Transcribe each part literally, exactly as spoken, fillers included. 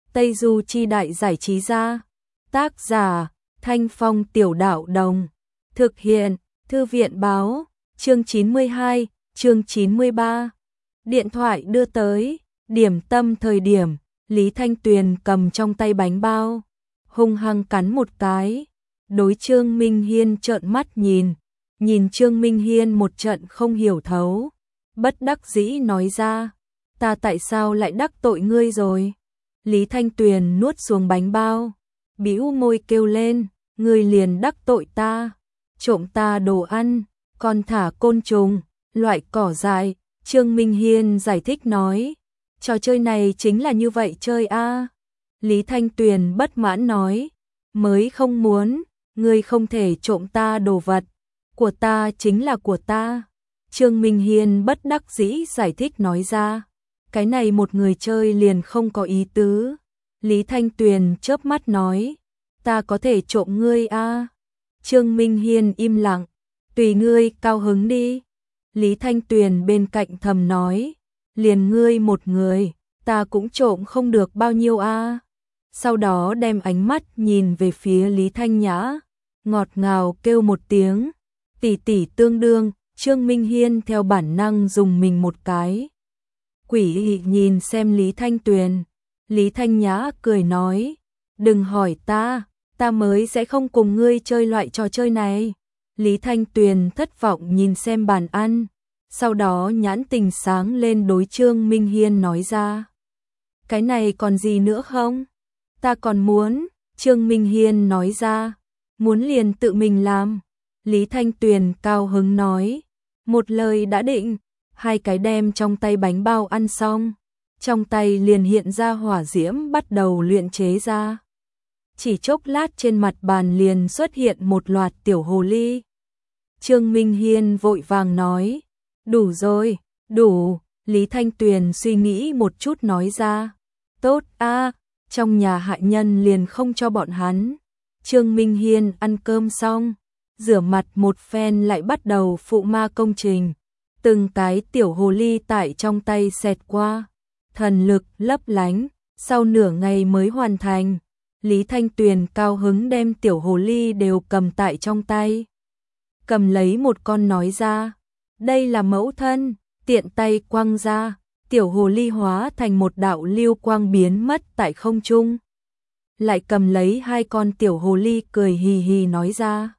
Tây Du Chi Đại Giải Trí Gia. Tác giả Thanh Phong Tiểu Đạo Đồng. Thực hiện Thư viện Báo. Chương chín mươi hai, chương chín mươi ba. Điện thoại đưa tới. Điểm tâm thời điểm, Lý Thanh Tuyền cầm trong tay bánh bao, hung hăng cắn một cái. Đối Trương Minh Hiên trợn mắt nhìn, nhìn Trương Minh Hiên một trận không hiểu thấu, bất đắc dĩ nói ra, ta tại sao lại đắc tội ngươi rồi? Lý Thanh Tuyền nuốt xuống bánh bao, bĩu môi kêu lên, ngươi liền đắc tội ta, trộm ta đồ ăn, còn thả côn trùng, loại cỏ dại. Trương Minh Hiên giải thích nói, trò chơi này chính là như vậy chơi a. Lý Thanh Tuyền bất mãn nói, mới không muốn, ngươi không thể trộm ta đồ vật, của ta chính là của ta. Trương Minh Hiên bất đắc dĩ giải thích nói ra, cái này một người chơi liền không có ý tứ. Lý Thanh Tuyền chớp mắt nói, ta có thể trộm ngươi a. Trương Minh Hiên im lặng, tùy ngươi cao hứng đi. Lý Thanh Tuyền bên cạnh thầm nói, liền ngươi một người, ta cũng trộm không được bao nhiêu a. Sau đó đem ánh mắt nhìn về phía Lý Thanh Nhã, ngọt ngào kêu một tiếng, tỷ tỷ tương đương. Trương Minh Hiên theo bản năng dùng mình một cái. Quỷ nhìn xem Lý Thanh Tuyền, Lý Thanh Nhã cười nói, đừng hỏi ta, ta mới sẽ không cùng ngươi chơi loại trò chơi này. Lý Thanh Tuyền thất vọng nhìn xem bàn ăn, sau đó nhãn tình sáng lên đối Trương Minh Hiên nói ra, cái này còn gì nữa không? Ta còn muốn. Trương Minh Hiên nói ra, muốn liền tự mình làm. Lý Thanh Tuyền cao hứng nói, một lời đã định. Hai cái đem trong tay bánh bao ăn xong, trong tay liền hiện ra hỏa diễm bắt đầu luyện chế ra. Chỉ chốc lát trên mặt bàn liền xuất hiện một loạt tiểu hồ ly. Trương Minh Hiên vội vàng nói, đủ rồi, đủ. Lý Thanh Tuyền suy nghĩ một chút nói ra, tốt a, trong nhà hạ nhân liền không cho bọn hắn. Trương Minh Hiên ăn cơm xong, rửa mặt một phen lại bắt đầu phụ ma công trình. Từng cái tiểu hồ ly tại trong tay xẹt qua, thần lực lấp lánh, sau nửa ngày mới hoàn thành. Lý Thanh Tuyền cao hứng đem tiểu hồ ly đều cầm tại trong tay. Cầm lấy một con nói ra, đây là mẫu thân, tiện tay quăng ra, tiểu hồ ly hóa thành một đạo lưu quang biến mất tại không trung. Lại cầm lấy hai con tiểu hồ ly cười hì hì nói ra,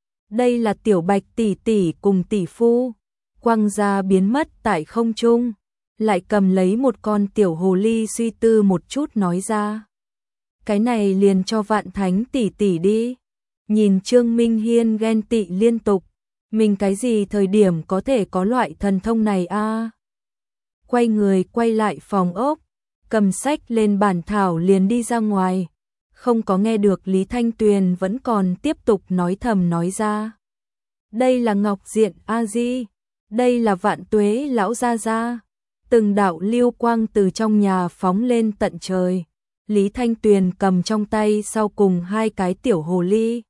đây là tiểu bạch tỷ tỷ cùng tỷ phu, quăng ra biến mất tại không trung. Lại cầm lấy một con tiểu hồ ly suy tư một chút nói ra, cái này liền cho Vạn Thánh tỷ tỷ đi. Nhìn Trương Minh Hiên ghen tị liên tục, mình cái gì thời điểm có thể có loại thần thông này a? Quay người quay lại phòng ốc, cầm sách lên bàn thảo liền đi ra ngoài, không có nghe được Lý Thanh Tuyền vẫn còn tiếp tục nói thầm nói ra, đây là Ngọc Diện A Di, đây là Vạn Tuế lão gia gia. Từng đạo lưu quang từ trong nhà phóng lên tận trời. Lý Thanh Tuyền cầm trong tay sau cùng hai cái tiểu hồ ly,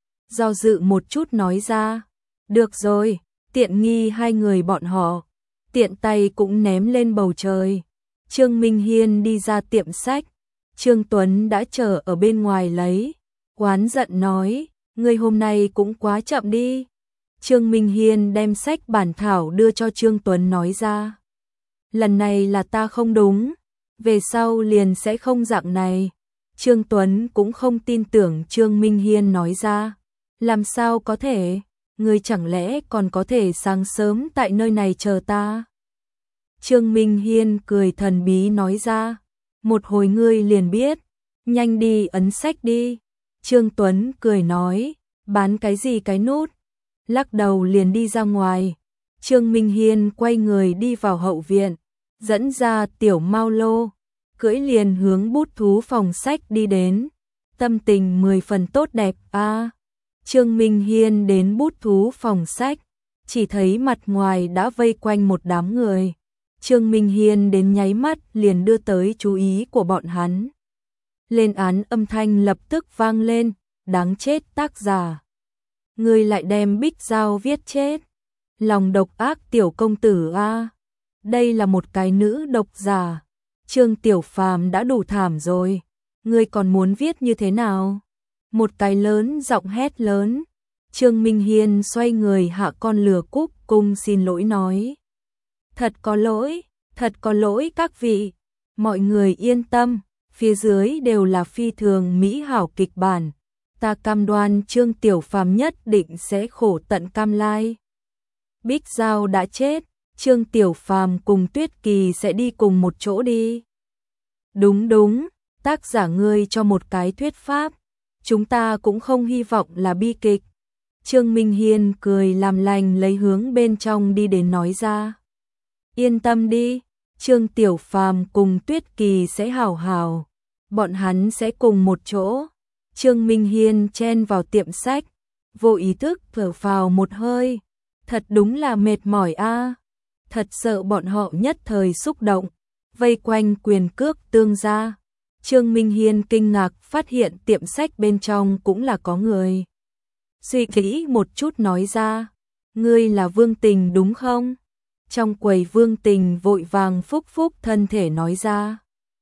do dự một chút nói ra, được rồi, tiện nghi hai người bọn họ. Tiện tay cũng ném lên bầu trời. Trương Minh Hiên đi ra tiệm sách, Trương Tuấn đã chờ ở bên ngoài lấy, oán giận nói, ngươi hôm nay cũng quá chậm đi. Trương Minh Hiên đem sách bản thảo đưa cho Trương Tuấn nói ra, lần này là ta không đúng, về sau liền sẽ không dạng này. Trương Tuấn cũng không tin tưởng Trương Minh Hiên nói ra, làm sao có thể, ngươi chẳng lẽ còn có thể sáng sớm tại nơi này chờ ta? Trương Minh Hiên cười thần bí nói ra, một hồi ngươi liền biết, nhanh đi ấn sách đi. Trương Tuấn cười nói, bán cái gì cái nút, lắc đầu liền đi ra ngoài. Trương Minh Hiên quay người đi vào hậu viện, dẫn ra tiểu Mao Lô, cưỡi liền hướng bút thú phòng sách đi đến. Tâm tình mười phần tốt đẹp a. À, Trương Minh Hiên đến bút thú phòng sách, chỉ thấy mặt ngoài đã vây quanh một đám người. Trương Minh Hiên đến nháy mắt liền đưa tới chú ý của bọn hắn. Lên án âm thanh lập tức vang lên, đáng chết tác giả. Ngươi lại đem Bích Giao viết chết. Lòng độc ác tiểu công tử a. À, đây là một cái nữ độc giả. Trương Tiểu Phàm đã đủ thảm rồi, ngươi còn muốn viết như thế nào? Một cái lớn giọng hét lớn. Trương Minh Hiên xoay người hạ con lừa cúc cung xin lỗi nói. Thật có lỗi, thật có lỗi các vị. Mọi người yên tâm, phía dưới đều là phi thường mỹ hảo kịch bản. Ta cam đoan Trương Tiểu Phàm nhất định sẽ khổ tận cam lai. Bích Giao đã chết, Trương Tiểu Phàm cùng Tuyết Kỳ sẽ đi cùng một chỗ đi. Đúng đúng, tác giả ngươi cho một cái thuyết pháp. Chúng ta cũng không hy vọng là bi kịch. Trương Minh Hiên cười làm lành lấy hướng bên trong đi đến nói ra. Yên tâm đi, Trương Tiểu Phàm cùng Tuyết Kỳ sẽ hảo hảo. Bọn hắn sẽ cùng một chỗ. Trương Minh Hiên chen vào tiệm sách, vô ý thức thở phào một hơi. Thật đúng là mệt mỏi a. Thật sợ bọn họ nhất thời xúc động, vây quanh Quyền Cước Tương gia. Trương Minh Hiên kinh ngạc phát hiện tiệm sách bên trong cũng là có người. Suy nghĩ một chút nói ra, ngươi là Vương Tình đúng không? Trong quầy Vương Tình vội vàng phúc phúc thân thể nói ra.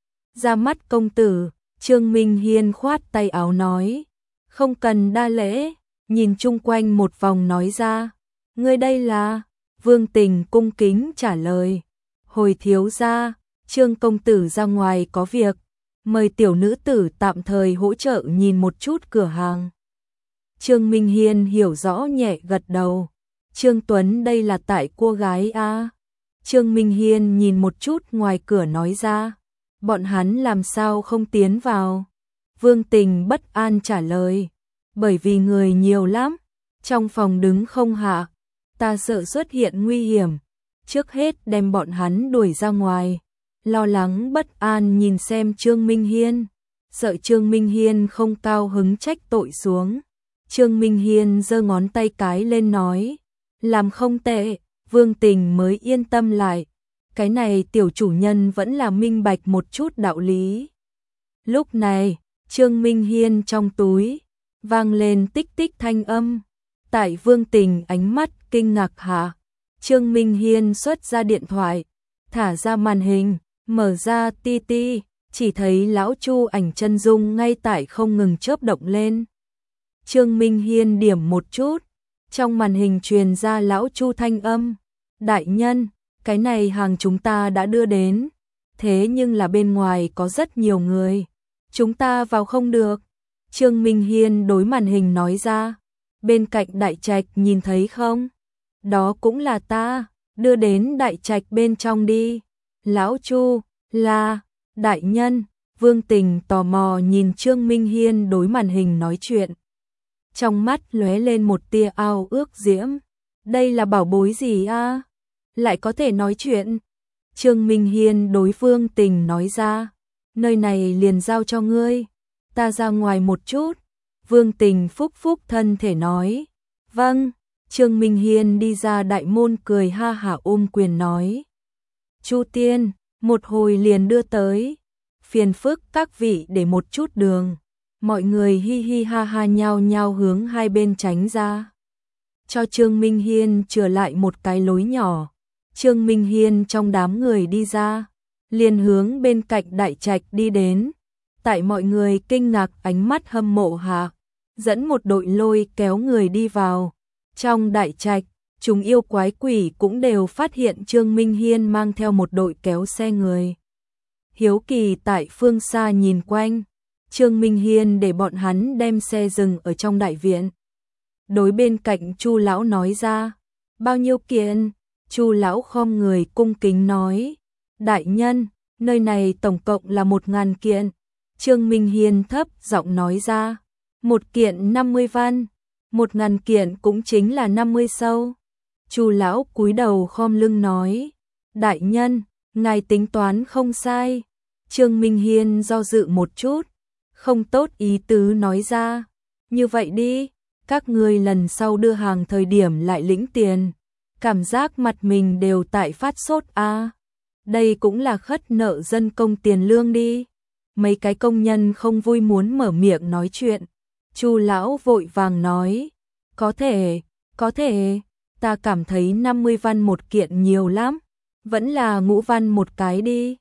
Ra mắt công tử, Trương Minh Hiên khoát tay áo nói. Không cần đa lễ, nhìn chung quanh một vòng nói ra. Ngươi đây là? Vương Tình cung kính trả lời. Hồi thiếu gia, Trương công tử ra ngoài có việc. Mời tiểu nữ tử tạm thời hỗ trợ nhìn một chút cửa hàng. Trương Minh Hiên hiểu rõ nhẹ gật đầu. Trương Tuấn đây là tại cô gái a. Trương Minh Hiên nhìn một chút ngoài cửa nói ra. Bọn hắn làm sao không tiến vào? Vương Tình bất an trả lời. Bởi vì người nhiều lắm, trong phòng đứng không hạ. Ta sợ xuất hiện nguy hiểm. Trước hết đem bọn hắn đuổi ra ngoài. Lo lắng bất an nhìn xem Trương Minh Hiên. Sợ Trương Minh Hiên không cao hứng trách tội xuống. Trương Minh Hiên giơ ngón tay cái lên nói. Làm không tệ, Vương Tình mới yên tâm lại. Cái này tiểu chủ nhân vẫn là minh bạch một chút đạo lý. Lúc này, Trương Minh Hiên trong túi, vang lên tích tích thanh âm. Tại Vương Tình ánh mắt kinh ngạc hạ, Trương Minh Hiên xuất ra điện thoại, thả ra màn hình, mở ra ti ti, chỉ thấy lão Chu ảnh chân dung ngay tại không ngừng chớp động lên. Trương Minh Hiên điểm một chút, trong màn hình truyền ra lão Chu thanh âm. Đại nhân, cái này hàng chúng ta đã đưa đến, thế nhưng là bên ngoài có rất nhiều người, chúng ta vào không được. Trương Minh Hiên đối màn hình nói ra, bên cạnh đại trạch nhìn thấy không? Đó cũng là ta, đưa đến đại trạch bên trong đi. Lão Chu, là, đại nhân, Vương Tình tò mò nhìn Trương Minh Hiên đối màn hình nói chuyện. Trong mắt lóe lên một tia ao ước diễm. Đây là bảo bối gì a? Lại có thể nói chuyện. Trương Minh Hiên đối Vương Tình nói ra, nơi này liền giao cho ngươi, ta ra ngoài một chút. Vương Tình phúc phúc thân thể nói, vâng. Trương Minh Hiên đi ra đại môn cười ha hả ôm quyền nói. Chu tiên, một hồi liền đưa tới. Phiền phức các vị để một chút đường. Mọi người hi hi ha ha nhao nhao hướng hai bên tránh ra. Cho Trương Minh Hiên trở lại một cái lối nhỏ. Trương Minh Hiên trong đám người đi ra, liền hướng bên cạnh đại trạch đi đến. Tại mọi người kinh ngạc ánh mắt hâm mộ hạ, dẫn một đội lôi kéo người đi vào. Trong đại trạch, chúng yêu quái quỷ cũng đều phát hiện Trương Minh Hiên mang theo một đội kéo xe người. Hiếu kỳ tại phương xa nhìn quanh, Trương Minh Hiên để bọn hắn đem xe dừng ở trong đại viện. Đối bên cạnh Chu lão nói ra, bao nhiêu kiện? Chu lão khom người cung kính nói, đại nhân, nơi này tổng cộng là một ngàn kiện. Trương Minh Hiên thấp giọng nói ra, một kiện năm mươi văn, một ngàn kiện cũng chính là năm mươi sâu. Chu lão cúi đầu khom lưng nói, đại nhân, ngài tính toán không sai. Trương Minh Hiên do dự một chút, không tốt ý tứ nói ra, như vậy đi, các ngươi lần sau đưa hàng thời điểm lại lĩnh tiền. Cảm giác mặt mình đều tại phát sốt a. À. Đây cũng là khất nợ dân công tiền lương đi. Mấy cái công nhân không vui muốn mở miệng nói chuyện. Chu lão vội vàng nói, có thể, có thể, ta cảm thấy năm mươi văn một kiện nhiều lắm, vẫn là ngũ văn một cái đi.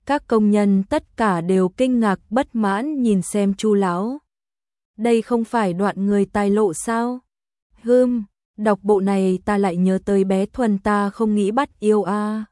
Các công nhân tất cả đều kinh ngạc bất mãn nhìn xem Chu lão. Đây không phải đoạn người tài lộ sao? Hừm, đọc bộ này ta lại nhớ tới bé Thuần ta không nghĩ bắt yêu a. À.